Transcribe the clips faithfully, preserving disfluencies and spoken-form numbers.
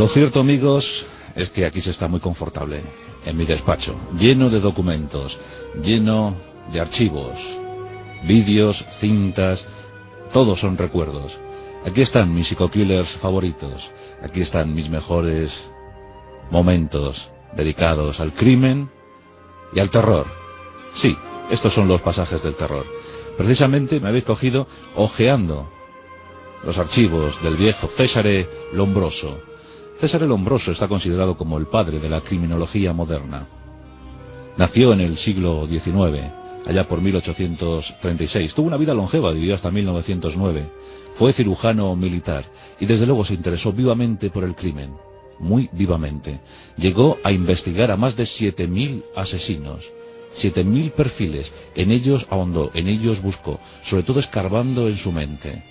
Lo cierto, amigos, es que aquí se está muy confortable, en mi despacho, lleno de documentos, lleno de archivos, vídeos, cintas, todos son recuerdos. Aquí están mis psicokillers favoritos, aquí están mis mejores momentos dedicados al crimen y al terror. Sí, estos son los pasajes del terror. Precisamente me habéis cogido ojeando los archivos del viejo Cesare Lombroso. Cesare Lombroso está considerado como el padre de la criminología moderna. Nació en el siglo diecinueve, allá por mil ochocientos treinta y seis. Tuvo una vida longeva, vivió hasta mil novecientos nueve. Fue cirujano militar y desde luego se interesó vivamente por el crimen. Muy vivamente. Llegó a investigar a más de siete mil asesinos. siete mil perfiles. En ellos ahondó, en ellos buscó, sobre todo escarbando en su mente.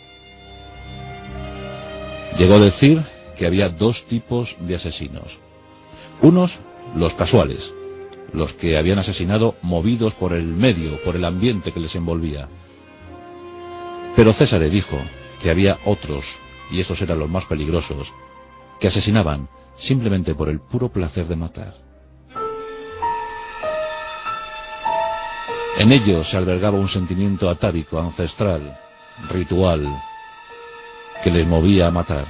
Llegó a decir que había dos tipos de asesinos. Unos, los casuales, los que habían asesinado movidos por el medio, por el ambiente que les envolvía. Pero Cesare dijo que había otros, y estos eran los más peligrosos, que asesinaban simplemente por el puro placer de matar. En ellos se albergaba un sentimiento atávico, ancestral, ritual, que les movía a matar.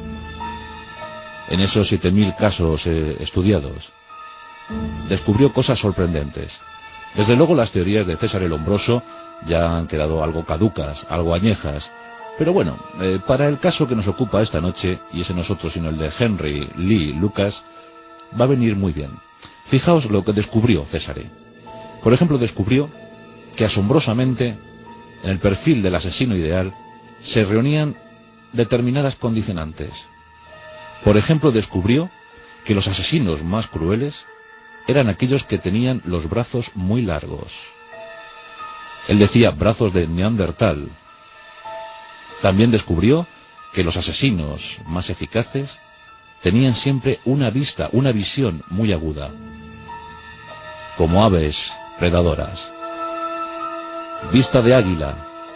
En esos siete mil casos eh, estudiados, descubrió cosas sorprendentes. Desde luego las teorías de Cesare Lombroso ya han quedado algo caducas, algo añejas, pero bueno, eh, para el caso que nos ocupa esta noche, y ese no es otro sino el de Henry Lee Lucas, va a venir muy bien. Fijaos lo que descubrió Cesare. Por ejemplo, descubrió que asombrosamente en el perfil del asesino ideal se reunían determinadas condicionantes. Por ejemplo, descubrió que los asesinos más crueles eran aquellos que tenían los brazos muy largos. Él decía brazos de Neandertal. También descubrió que los asesinos más eficaces tenían siempre una vista, una visión muy aguda, como aves predadoras. Vista de águila.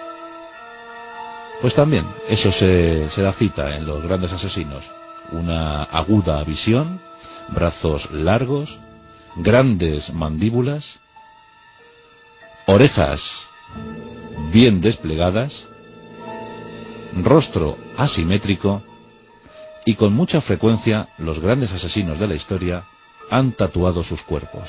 Pues también eso se, se da cita en los grandes asesinos. Una aguda visión, brazos largos, grandes mandíbulas, orejas bien desplegadas, rostro asimétrico, y con mucha frecuencia los grandes asesinos de la historia han tatuado sus cuerpos.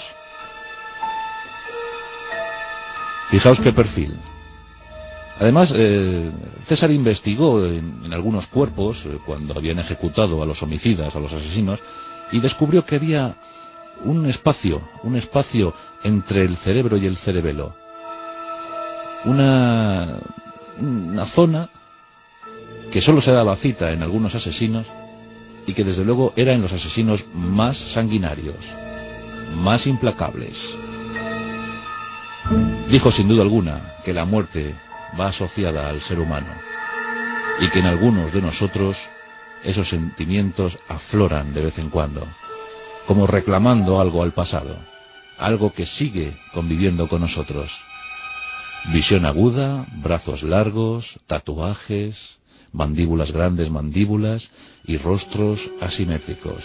Fijaos qué perfil. Además, eh, César investigó en, en algunos cuerpos, eh, cuando habían ejecutado a los homicidas, a los asesinos, y descubrió que había un espacio, un espacio entre el cerebro y el cerebelo. Una, una zona que solo se daba cita en algunos asesinos y que desde luego era en los asesinos más sanguinarios, más implacables. Dijo sin duda alguna que la muerte va asociada al ser humano y que en algunos de nosotros esos sentimientos afloran de vez en cuando, como reclamando algo al pasado, algo que sigue conviviendo con nosotros. Visión aguda, brazos largos, tatuajes, mandíbulas grandes, mandíbulas y rostros asimétricos.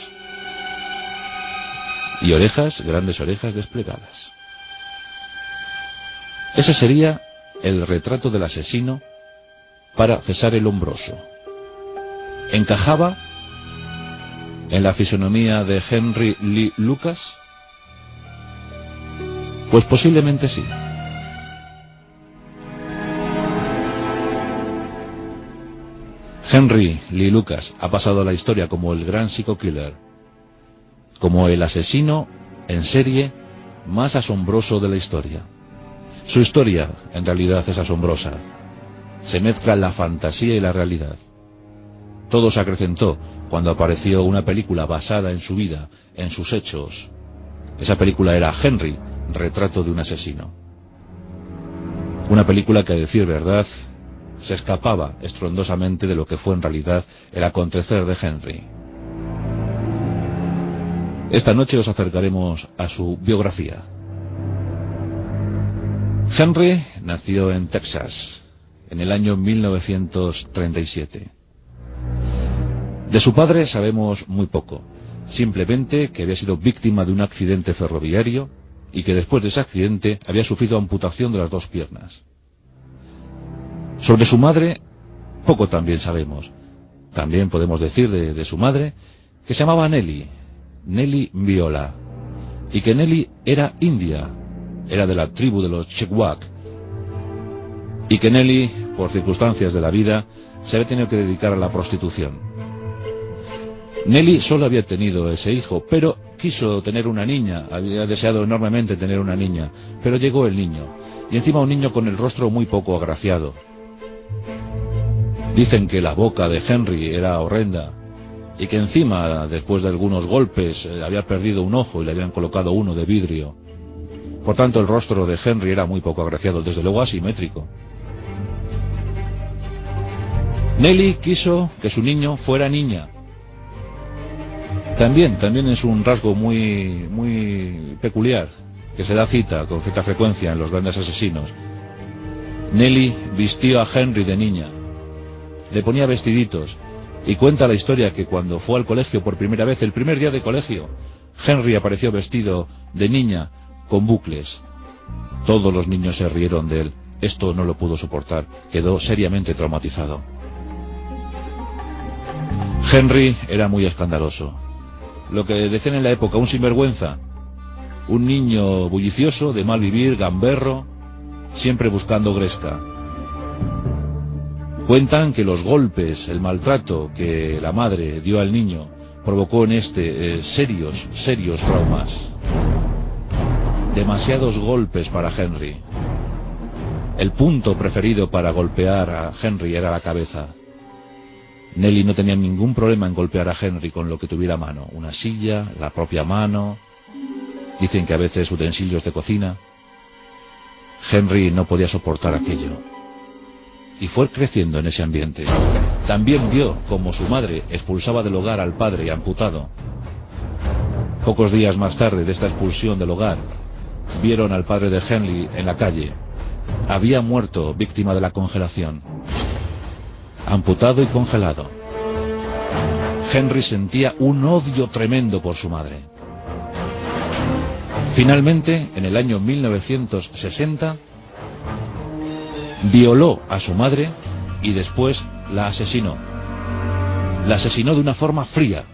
Y orejas, grandes orejas desplegadas. Ese sería el retrato del asesino para Cesare Lombroso. ¿Encajaba en la fisonomía de Henry Lee Lucas? Pues posiblemente sí. Henry Lee Lucas ha pasado a la historia como el gran psicokiller, como el asesino en serie más asombroso de la historia. Su historia, en realidad, es asombrosa. Se mezcla la fantasía y la realidad. Todo se acrecentó cuando apareció una película basada en su vida, en sus hechos. Esa película era Henry, retrato de un asesino. Una película que, a decir verdad, se escapaba estruendosamente de lo que fue en realidad el acontecer de Henry. Esta noche os acercaremos a su biografía. Henry nació en Texas en el año mil novecientos treinta y siete. De su padre sabemos muy poco, simplemente que había sido víctima de un accidente ferroviario y que después de ese accidente había sufrido amputación de las dos piernas. Sobre su madre, poco también sabemos. También podemos decir de, de su madre que se llamaba Nelly, Nelly Viola, y que Nelly era india, era de la tribu de los Chewak, y que Nelly, por circunstancias de la vida, se había tenido que dedicar a la prostitución. Nelly solo había tenido ese hijo, pero quiso tener una niña, había deseado enormemente tener una niña, pero llegó el niño, y encima un niño con el rostro muy poco agraciado. Dicen que la boca de Henry era horrenda, y que encima, después de algunos golpes, había perdido un ojo y le habían colocado uno de vidrio. Por tanto, el rostro de Henry era muy poco agraciado, desde luego asimétrico. Nelly quiso que su niño fuera niña. También, también es un rasgo muy, muy peculiar, que se da cita con cierta frecuencia en los grandes asesinos. Nelly vistió a Henry de niña, le ponía vestiditos, y cuenta la historia que cuando fue al colegio por primera vez, el primer día de colegio, Henry apareció vestido de niña, con bucles. Todos los niños se rieron de él. Esto no lo pudo soportar, quedó seriamente traumatizado. Henry era muy escandaloso. Lo que decían en la época, un sinvergüenza, un niño bullicioso, de mal vivir, gamberro, siempre buscando gresca. Cuentan que los golpes, el maltrato que la madre dio al niño provocó en este eh, serios, serios traumas. Demasiados golpes para Henry. El punto preferido para golpear a Henry era la cabeza. Nelly no tenía ningún problema en golpear a Henry con lo que tuviera a mano, una silla, la propia mano, dicen que a veces utensilios de cocina. Henry no podía soportar aquello y fue creciendo en ese ambiente. También vio como su madre expulsaba del hogar al padre amputado. Pocos días más tarde de esta expulsión del hogar, vieron al padre de Henry en la calle. Había muerto víctima de la congelación, amputado y congelado. Henry sentía un odio tremendo por su madre. Finalmente, en el año mil novecientos sesenta, violó a su madre y después la asesinó. La asesinó de una forma fría,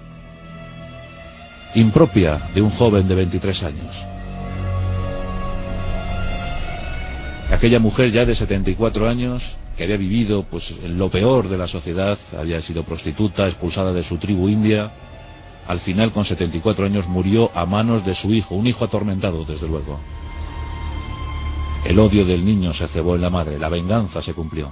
impropia de un joven de veintitrés años. Aquella mujer ya de setenta y cuatro años, que había vivido pues en lo peor de la sociedad, había sido prostituta, expulsada de su tribu india, al final con setenta y cuatro años murió a manos de su hijo, un hijo atormentado desde luego. El odio del niño se cebó en la madre, la venganza se cumplió.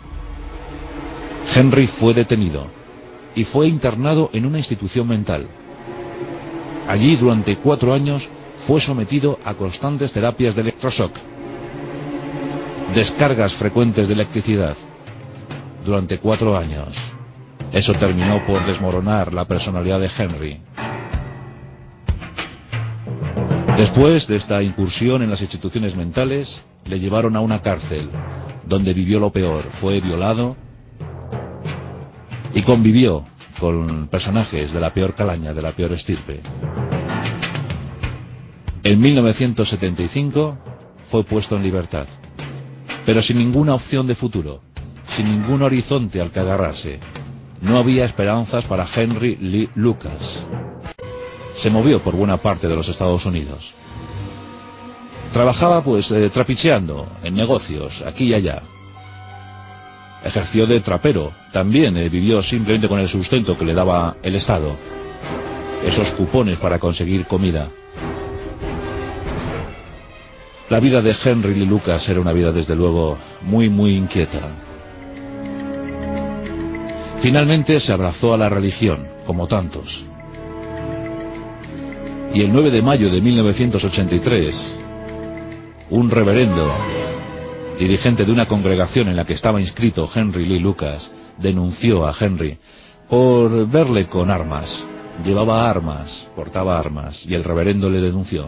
Henry fue detenido y fue internado en una institución mental. Allí durante cuatro años fue sometido a constantes terapias de electroshock, descargas frecuentes de electricidad, durante cuatro años. Eso terminó por desmoronar la personalidad de Henry. Después de esta incursión en las instituciones mentales, le llevaron a una cárcel, donde vivió lo peor. Fue violado y convivió con personajes de la peor calaña, de la peor estirpe. En mil novecientos setenta y cinco fue puesto en libertad, pero sin ninguna opción de futuro, sin ningún horizonte al que agarrarse. No había esperanzas para Henry Lee Lucas. Se movió por buena parte de los Estados Unidos. Trabajaba pues eh, trapicheando en negocios, aquí y allá. Ejerció de trapero, también eh, vivió simplemente con el sustento que le daba el Estado, esos cupones para conseguir comida. La vida de Henry Lee Lucas era una vida desde luego muy muy inquieta. Finalmente se abrazó a la religión, como tantos. Y el nueve de mayo de mil novecientos ochenta y tres, un reverendo, dirigente de una congregación en la que estaba inscrito Henry Lee Lucas, denunció a Henry por verle con armas. Llevaba armas, portaba armas, y el reverendo le denunció.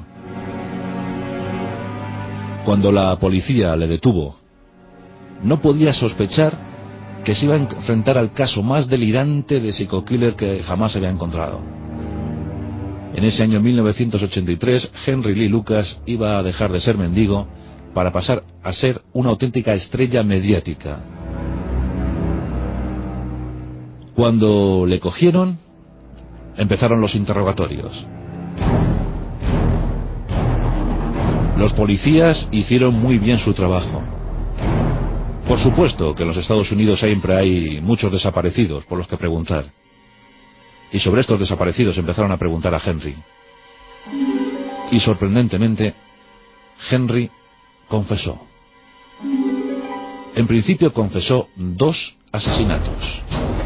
Cuando la policía le detuvo, no podía sospechar que se iba a enfrentar al caso más delirante de psico-killer que jamás se había encontrado. En ese año mil novecientos ochenta y tres, Henry Lee Lucas iba a dejar de ser mendigo para pasar a ser una auténtica estrella mediática. Cuando le cogieron, empezaron los interrogatorios. Los policías hicieron muy bien su trabajo. Por supuesto que en los Estados Unidos siempre hay muchos desaparecidos por los que preguntar. Y sobre estos desaparecidos empezaron a preguntar a Henry. Y sorprendentemente, Henry confesó. En principio confesó dos asesinatos.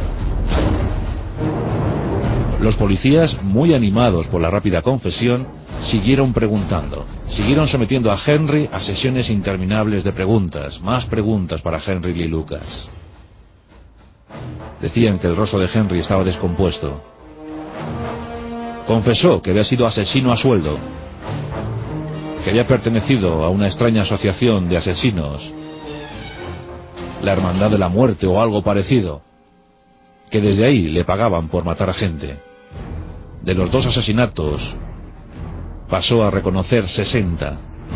Los policías, muy animados por la rápida confesión, siguieron preguntando. Siguieron sometiendo a Henry a sesiones interminables de preguntas. Más preguntas para Henry Lee Lucas. Decían que el rostro de Henry estaba descompuesto. Confesó que había sido asesino a sueldo, que había pertenecido a una extraña asociación de asesinos, la Hermandad de la Muerte o algo parecido, que desde ahí le pagaban por matar a gente. De los dos asesinatos pasó a reconocer sesenta.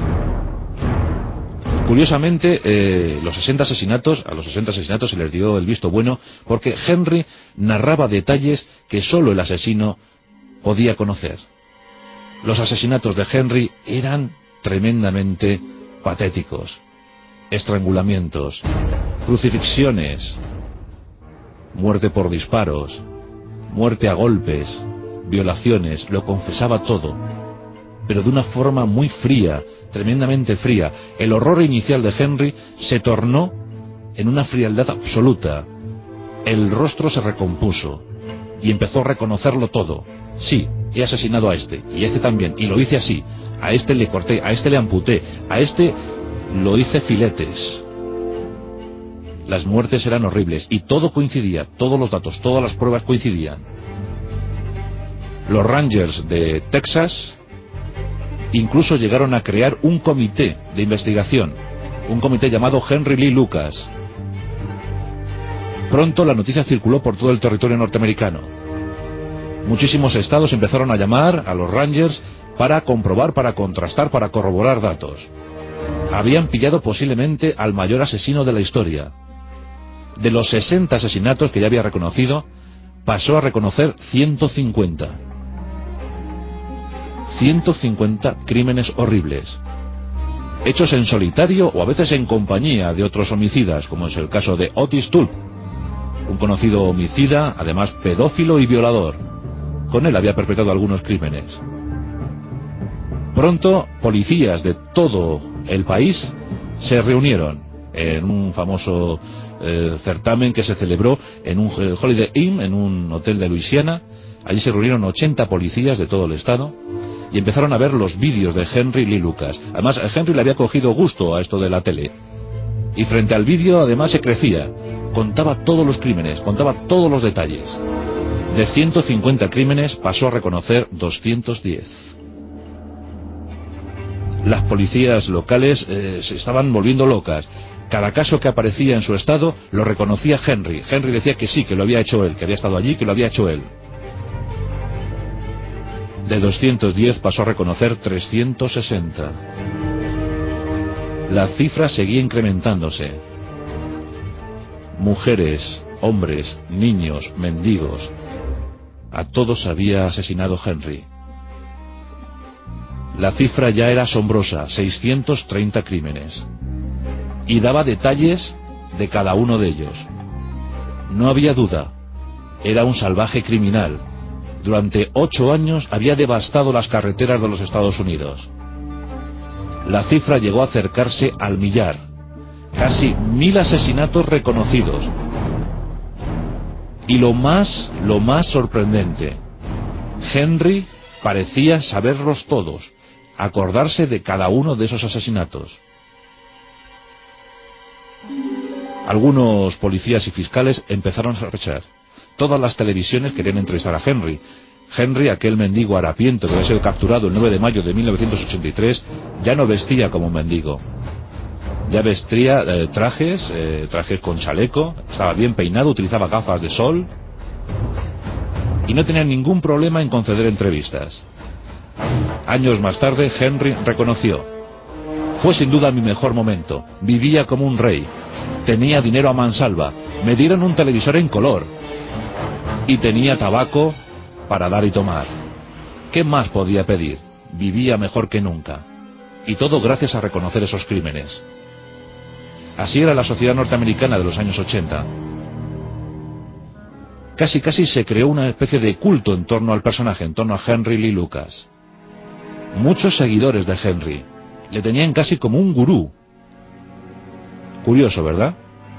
Curiosamente, eh, los sesenta asesinatos, a los sesenta asesinatos se les dio el visto bueno porque Henry narraba detalles que solo el asesino podía conocer. Los asesinatos de Henry eran tremendamente patéticos. Estrangulamientos, crucifixiones, muerte por disparos, muerte a golpes, violaciones, lo confesaba todo, pero de una forma muy fría, tremendamente fría. El horror inicial de Henry se tornó en una frialdad absoluta. El rostro se recompuso y empezó a reconocerlo todo. Sí, he asesinado a este, y a este también, y lo hice así. A este le corté, a este le amputé, a este lo hice filetes. Las muertes eran horribles y todo coincidía, todos los datos, todas las pruebas coincidían. Los Rangers de Texas incluso llegaron a crear un comité de investigación, un comité llamado Henry Lee Lucas. Pronto la noticia circuló por todo el territorio norteamericano. Muchísimos estados empezaron a llamar a los Rangers para comprobar, para contrastar, para corroborar datos. Habían pillado posiblemente al mayor asesino de la historia. De los sesenta asesinatos que ya había reconocido, pasó a reconocer ciento cincuenta. ciento cincuenta crímenes horribles, hechos en solitario o a veces en compañía de otros homicidas, como es el caso de Otis Tulp, un conocido homicida, además pedófilo y violador. Con él había perpetrado algunos crímenes. Pronto, policías de todo el país se reunieron en un famoso eh, certamen que se celebró en un Holiday Inn, en un hotel de Luisiana. Allí se reunieron ochenta policías de todo el estado y empezaron a ver los vídeos de Henry Lee Lucas. Además, Henry le había cogido gusto a esto de la tele. Y frente al vídeo, además, se crecía. Contaba todos los crímenes, contaba todos los detalles. De ciento cincuenta crímenes pasó a reconocer doscientos diez. Las policías locales eh, se estaban volviendo locas. Cada caso que aparecía en su estado lo reconocía Henry. Henry decía que sí, que lo había hecho él, que había estado allí, que lo había hecho él. De doscientos diez pasó a reconocer trescientos sesenta. La cifra seguía incrementándose. Mujeres, hombres, niños, mendigos, a todos había asesinado Henry. La cifra ya era asombrosa, seiscientos treinta crímenes. Y daba detalles de cada uno de ellos. No había duda, era un salvaje criminal. Durante ocho años había devastado las carreteras de los Estados Unidos. La cifra llegó a acercarse al millar. Casi mil asesinatos reconocidos. Y lo más, lo más sorprendente, Henry parecía saberlos todos, acordarse de cada uno de esos asesinatos. Algunos policías y fiscales empezaron a sospechar. Todas las televisiones querían entrevistar a Henry. Henry, aquel mendigo harapiento que había sido capturado el nueve de mayo de mil novecientos ochenta y tres, ya no vestía como un mendigo. Ya vestía eh, trajes, eh, trajes con chaleco, estaba bien peinado, utilizaba gafas de sol y no tenía ningún problema en conceder entrevistas. Años más tarde, Henry reconoció: fue sin duda mi mejor momento, vivía como un rey, tenía dinero a mansalva, me dieron un televisor en color y tenía tabaco para dar y tomar. ¿Qué más podía pedir? Vivía mejor que nunca. Y todo gracias a reconocer esos crímenes. Así era la sociedad norteamericana de los años ochenta. Casi casi se creó una especie de culto en torno al personaje, en torno a Henry Lee Lucas. Muchos seguidores de Henry le tenían casi como un gurú. Curioso, ¿verdad?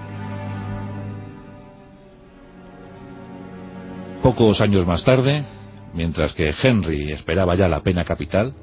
Pocos años más tarde, mientras que Henry esperaba ya la pena capital,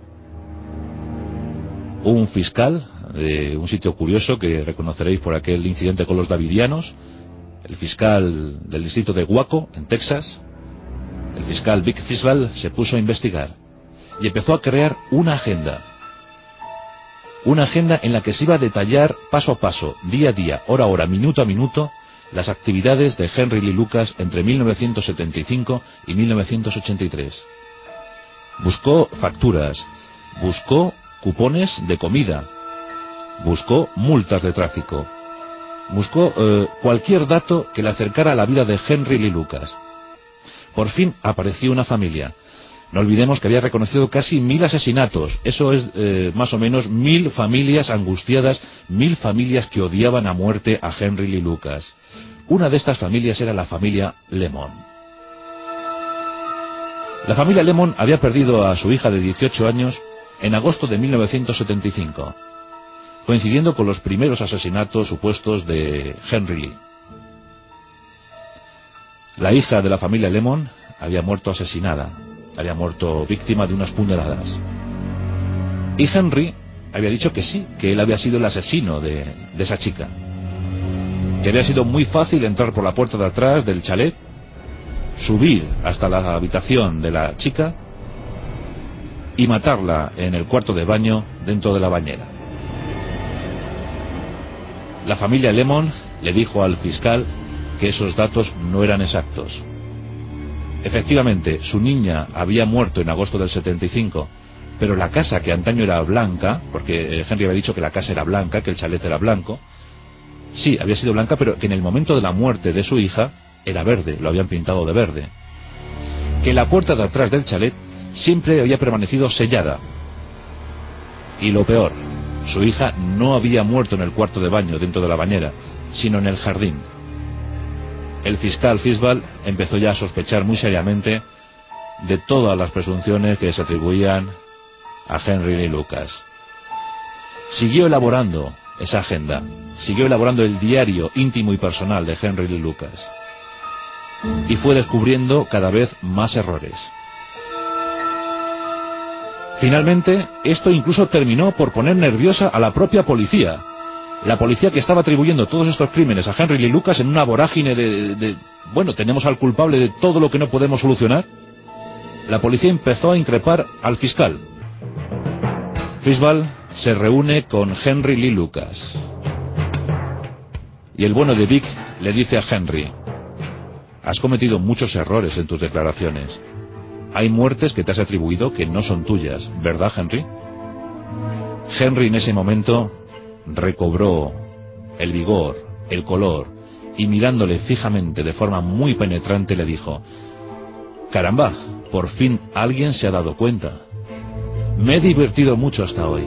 un fiscal de un sitio curioso que reconoceréis por aquel incidente con los davidianos, el fiscal del distrito de Waco, en Texas, el fiscal Vic Fisball, se puso a investigar y empezó a crear una agenda. Una agenda en la que se iba a detallar paso a paso, día a día, hora a hora, minuto a minuto, las actividades de Henry Lee Lucas entre mil novecientos setenta y cinco y mil novecientos ochenta y tres. Buscó facturas, buscó cupones de comida, buscó multas de tráfico, buscó eh, cualquier dato que le acercara a la vida de Henry Lee Lucas. Por fin apareció una familia. No olvidemos que había reconocido casi mil asesinatos. Eso es eh, más o menos mil familias angustiadas, mil familias que odiaban a muerte a Henry Lee Lucas. Una de estas familias era la familia Lemon. La familia Lemon había perdido a su hija de dieciocho años en agosto de mil novecientos setenta y cinco, coincidiendo con los primeros asesinatos supuestos de Henry Lee. La hija de la familia Lemon había muerto asesinada, había muerto víctima de unas puñaladas. Y Henry había dicho que sí, que él había sido el asesino de, de esa chica, que había sido muy fácil entrar por la puerta de atrás del chalet, subir hasta la habitación de la chica y matarla en el cuarto de baño dentro de la bañera. La familia Lemon le dijo al fiscal que esos datos no eran exactos. Efectivamente, su niña había muerto en agosto del setenta y cinco, pero la casa, que antaño era blanca, porque Henry había dicho que la casa era blanca, que el chalet era blanco, sí, había sido blanca, pero que en el momento de la muerte de su hija era verde, lo habían pintado de verde. Que la puerta de atrás del chalet siempre había permanecido sellada. Y lo peor, su hija no había muerto en el cuarto de baño dentro de la bañera, sino en el jardín. El fiscal Fisball empezó ya a sospechar muy seriamente de todas las presunciones que se atribuían a Henry Lee Lucas. Siguió elaborando esa agenda, siguió elaborando el diario íntimo y personal de Henry Lee Lucas, y fue descubriendo cada vez más errores. Finalmente, esto incluso terminó por poner nerviosa a la propia policía. La policía, que estaba atribuyendo todos estos crímenes a Henry Lee Lucas en una vorágine de, de, de... Bueno, tenemos al culpable de todo lo que no podemos solucionar. La policía empezó a increpar al fiscal. Fisball se reúne con Henry Lee Lucas. Y el bueno de Vic le dice a Henry: has cometido muchos errores en tus declaraciones. Hay muertes que te has atribuido que no son tuyas, ¿verdad, Henry? Henry en ese momento recobró el vigor, el color, y mirándole fijamente de forma muy penetrante le dijo: caramba, por fin alguien se ha dado cuenta. Me he divertido mucho hasta hoy.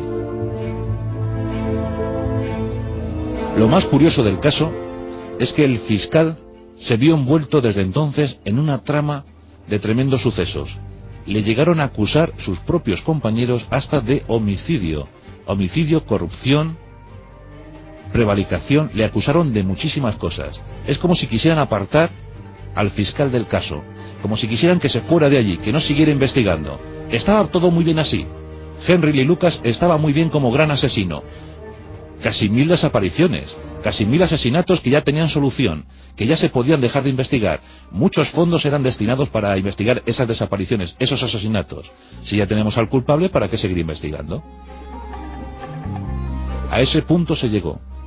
Lo más curioso del caso es que el fiscal se vio envuelto desde entonces en una trama de tremendos sucesos. Le llegaron a acusar sus propios compañeros hasta de homicidio, homicidio, corrupción, prevaricación. Le acusaron de muchísimas cosas. Es como si quisieran apartar al fiscal del caso, como si quisieran que se fuera de allí, que no siguiera investigando. Estaba todo muy bien así. Henry Lee Lucas estaba muy bien como gran asesino. Casi mil desapariciones, casi mil asesinatos que ya tenían solución, que ya se podían dejar de investigar. Muchos fondos eran destinados para investigar esas desapariciones, esos asesinatos. Si ya tenemos al culpable, ¿para qué seguir investigando? A ese punto se llegó.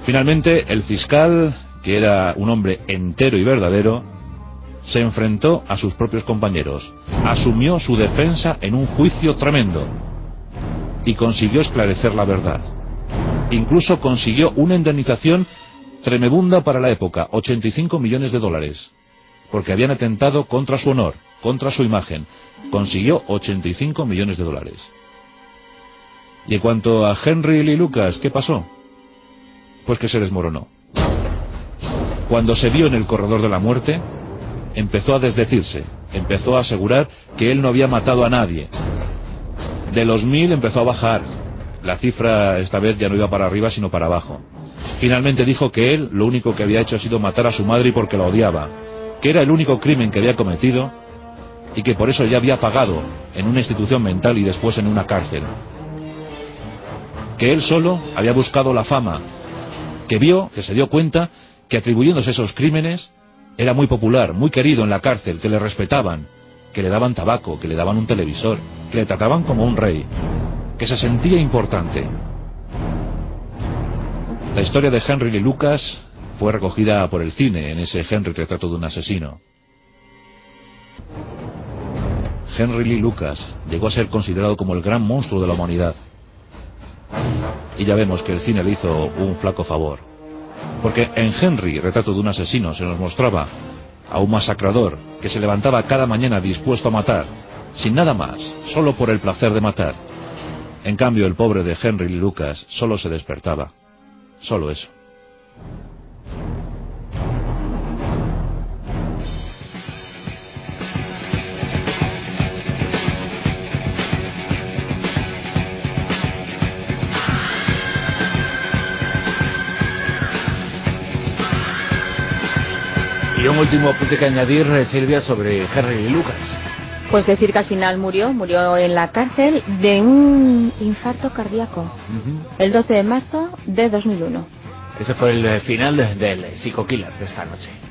Finalmente, el fiscal, que era un hombre entero y verdadero, se enfrentó a sus propios compañeros, asumió su defensa en un juicio tremendo y consiguió esclarecer la verdad. Incluso consiguió una indemnización tremebunda para la época, ochenta y cinco millones de dólares, porque habían atentado contra su honor, contra su imagen. Consiguió ochenta y cinco millones de dólares. Y en cuanto a Henry Lee Lucas, ¿qué pasó? Pues que se desmoronó. Cuando se vio en el corredor de la muerte, empezó a desdecirse, empezó a asegurar que él no había matado a nadie. De los mil empezó a bajar. La cifra esta vez ya no iba para arriba sino para abajo. Finalmente dijo que él lo único que había hecho ha sido matar a su madre y porque la odiaba, que era el único crimen que había cometido y que por eso ya había pagado en una institución mental y después en una cárcel. Que él solo había buscado la fama, que vio, que se dio cuenta que atribuyéndose esos crímenes era muy popular, muy querido en la cárcel, que le respetaban, que le daban tabaco, que le daban un televisor, que le trataban como un rey, que se sentía importante. La historia de Henry Lee Lucas fue recogida por el cine en ese Henry, retrato de un asesino. Henry Lee Lucas llegó a ser considerado como el gran monstruo de la humanidad. Y ya vemos que el cine le hizo un flaco favor. Porque en Henry, retrato de un asesino, se nos mostraba a un masacrador que se levantaba cada mañana dispuesto a matar, sin nada más, solo por el placer de matar. En cambio, el pobre de Henry Lee Lucas solo se despertaba. Solo eso. Y un último apunte que añadir, Silvia, sobre Henry Lee Lucas. Pues decir que al final murió, murió en la cárcel de un infarto cardíaco, uh-huh. el doce de marzo de dos mil uno. Ese fue el final del Psycho Killer de esta noche.